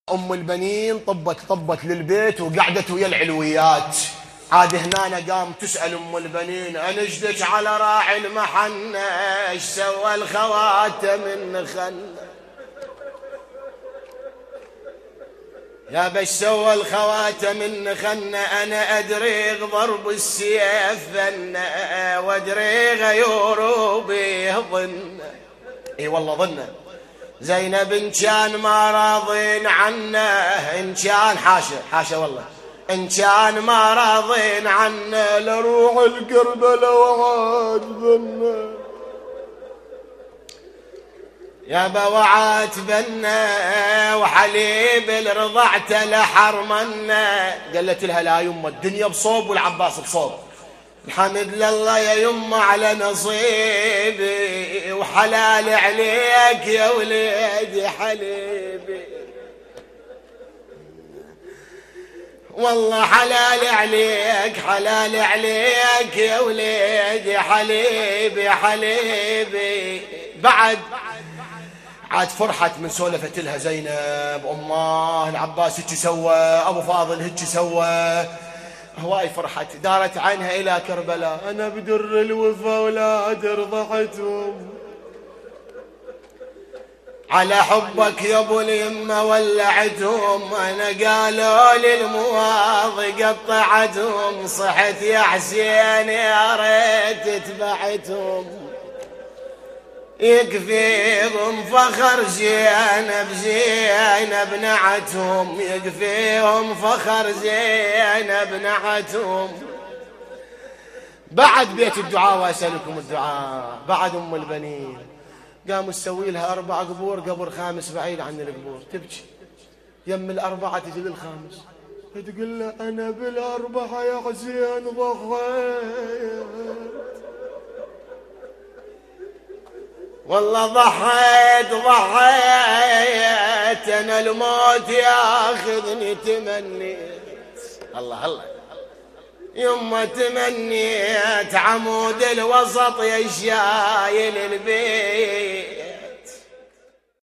أم البنين طبت للبيت وقعدت ويا العلويات. عاد هنا قام تسأل أم البنين: أنجدك على راعي المحنة، ايش سوى الخواتم من خنة؟ يا بش سوى الخواتم من خنة، أنا أدري ضرب السيف ذنة، وأدري غيور به ظنة. إي والله ظنة. زينب إن كان ما راضين عنه، إن كان حاشا والله، إن كان ما راضين عنه لروح الكربلة وعاد ظنه. يا بوعات بنا وحليب الرضعت لحرمنا. قالت لها: لا يمه، الدنيا بصوب والعباس بصوب، الحمد لله يا يمه على نصيبي، وحلال عليك يا وليدي حليبي، والله حلال عليك حلال عليك يا وليدي حليبي حليبي. بعد عاد فرحت من سولفت لها زينب: أماه العباس هيك سوى، أبو فاضل هيك سوى. هواي فرحت، دارت عنها إلى كربلاء: أنا بدر الوفا ولاد رضعتهم، على حبك يا ابو اليمه ولعتهم، انا قالوا لي المواض قطعتهم، صحت يا حسين يا ريت تبعتهم، يكفيهم فخر زينب نعتهم، يكفيهم فخر زينب نعتهم. بعد بيت الدعاء واسألكم الدعاء، بعد أم البنين قاموا تسوي لها 4 قبور، قبر خامس بعيد عن القبور، تبكي يم ال4 تجي للخامس تقول له: أنا بال4 يا حسين ضحيت، والله ضحيت أنا الموت ياخذني تمنيت، الله يما تمنيت عمود الوسط يا شايل البيت،